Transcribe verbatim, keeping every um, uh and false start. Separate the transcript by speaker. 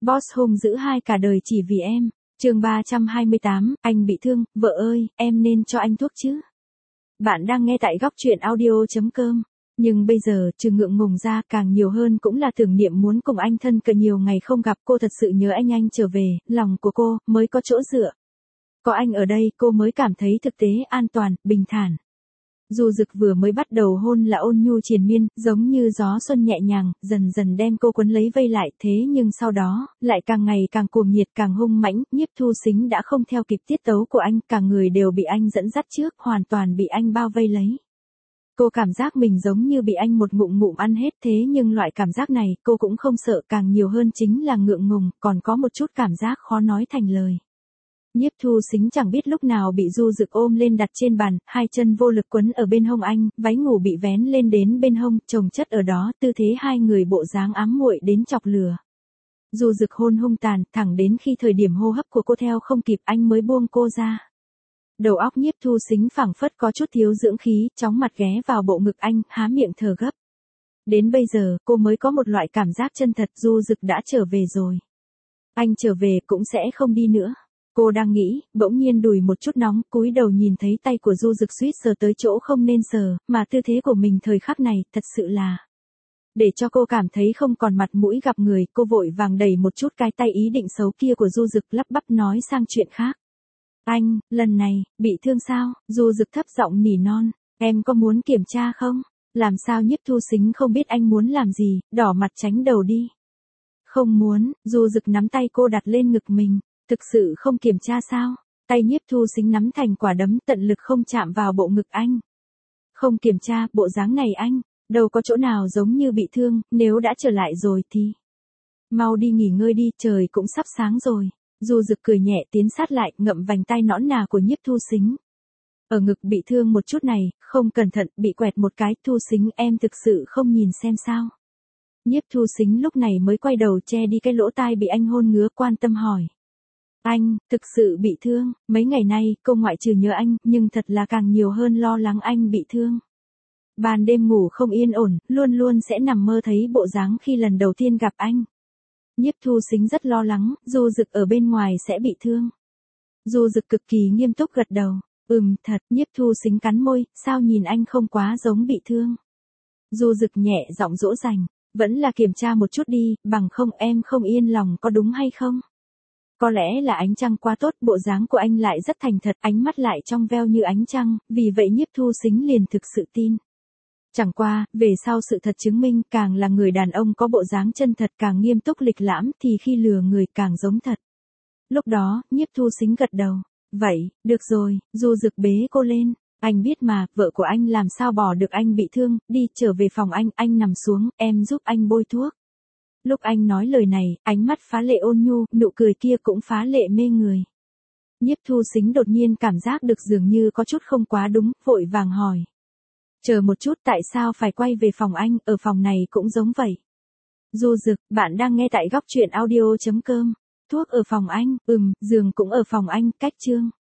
Speaker 1: Boss hung dữ hai cả đời chỉ vì em. Chương ba trăm hai mươi tám, anh bị thương, vợ ơi, em nên cho anh thuốc chứ. Bạn đang nghe tại góc truyện audio chấm com. Nhưng bây giờ, trừ ngượng ngùng ra, càng nhiều hơn cũng là tưởng niệm muốn cùng anh thân cận nhiều ngày không gặp. Cô thật sự nhớ anh anh trở về, lòng của cô mới có chỗ dựa. Có anh ở đây, cô mới cảm thấy thực tế, an toàn, bình thản. Du Dực vừa mới bắt đầu hôn là ôn nhu triền miên, giống như gió xuân nhẹ nhàng, dần dần đem cô quấn lấy vây lại, thế nhưng sau đó, lại càng ngày càng cuồng nhiệt, càng hung mãnh, Nhiếp Thu Xính đã không theo kịp tiết tấu của anh, cả người đều bị anh dẫn dắt trước, hoàn toàn bị anh bao vây lấy. Cô cảm giác mình giống như bị anh một ngụm ngụm ăn hết, thế nhưng loại cảm giác này, cô cũng không sợ, càng nhiều hơn chính là ngượng ngùng, còn có một chút cảm giác khó nói thành lời. Nhiếp Thu Xính chẳng biết lúc nào bị Du Dực ôm lên đặt trên bàn, hai chân vô lực quấn ở bên hông anh, váy ngủ bị vén lên đến bên hông, chồng chất ở đó, tư thế hai người bộ dáng ám muội đến chọc lửa. Du Dực hôn hung tàn, thẳng đến khi thời điểm hô hấp của cô theo không kịp anh mới buông cô ra. Đầu óc Nhiếp Thu Xính phảng phất có chút thiếu dưỡng khí, chóng mặt ghé vào bộ ngực anh, há miệng thở gấp. Đến bây giờ, cô mới có một loại cảm giác chân thật, Du Dực đã trở về rồi. Anh trở về cũng sẽ không đi nữa. Cô đang nghĩ, bỗng nhiên đùi một chút nóng, cúi đầu nhìn thấy tay của Du Dực suýt sờ tới chỗ không nên sờ, mà tư thế của mình thời khắc này, thật sự là... Để cho cô cảm thấy không còn mặt mũi gặp người, cô vội vàng đẩy một chút cái tay ý định xấu kia của Du Dực, lắp bắp nói sang chuyện khác. Anh, lần này, bị thương sao? Du Dực thấp giọng nỉ non, em có muốn kiểm tra không? Làm sao Nhiếp Thu Xính không biết anh muốn làm gì, đỏ mặt tránh đầu đi. Không muốn, Du Dực nắm tay cô đặt lên ngực mình. Thực sự không kiểm tra sao? Tay Nhiếp Thu Xính nắm thành quả đấm, tận lực không chạm vào bộ ngực anh. Không kiểm tra, bộ dáng này anh, đâu có chỗ nào giống như bị thương, nếu đã trở lại rồi thì... Mau đi nghỉ ngơi đi, trời cũng sắp sáng rồi. Du Dực cười nhẹ tiến sát lại, ngậm vành tay nõn nà của Nhiếp Thu Xính. Ở ngực bị thương một chút này, không cẩn thận, bị quẹt một cái, Thu Xính em thực sự không nhìn xem sao. Nhiếp Thu Xính lúc này mới quay đầu che đi cái lỗ tai bị anh hôn ngứa, quan tâm hỏi. Anh, thực sự bị thương, mấy ngày nay, cô ngoại trừ nhớ anh, nhưng thật là càng nhiều hơn lo lắng anh bị thương. Ban đêm ngủ không yên ổn, luôn luôn sẽ nằm mơ thấy bộ dáng khi lần đầu tiên gặp anh. Nhiếp Thu Xính rất lo lắng, Du Dực ở bên ngoài sẽ bị thương. Du Dực cực kỳ nghiêm túc gật đầu, ừm thật, Nhiếp Thu Xính cắn môi, sao nhìn anh không quá giống bị thương. Du Dực nhẹ giọng dỗ dành, vẫn là kiểm tra một chút đi, bằng không em không yên lòng có đúng hay không? Có lẽ là ánh trăng quá tốt, bộ dáng của anh lại rất thành thật, ánh mắt lại trong veo như ánh trăng, vì vậy Nhiếp Thu Xính liền thực sự tin. Chẳng qua, về sau sự thật chứng minh, càng là người đàn ông có bộ dáng chân thật, càng nghiêm túc lịch lãm, thì khi lừa người càng giống thật. Lúc đó, Nhiếp Thu Xính gật đầu. Vậy, được rồi, Du Dực bế cô lên. Anh biết mà, vợ của anh làm sao bỏ được anh bị thương, đi trở về phòng anh, anh nằm xuống, em giúp anh bôi thuốc. Lúc anh nói lời này, ánh mắt phá lệ ôn nhu, nụ cười kia cũng phá lệ mê người. Nhiếp Thu Xính đột nhiên cảm giác được dường như có chút không quá đúng, vội vàng hỏi. Chờ một chút, tại sao phải quay về phòng anh, ở phòng này cũng giống vậy. Du Dực, bạn đang nghe tại góc truyện audio chấm com. Thuốc ở phòng anh, ừm, giường cũng ở phòng anh, cách chương.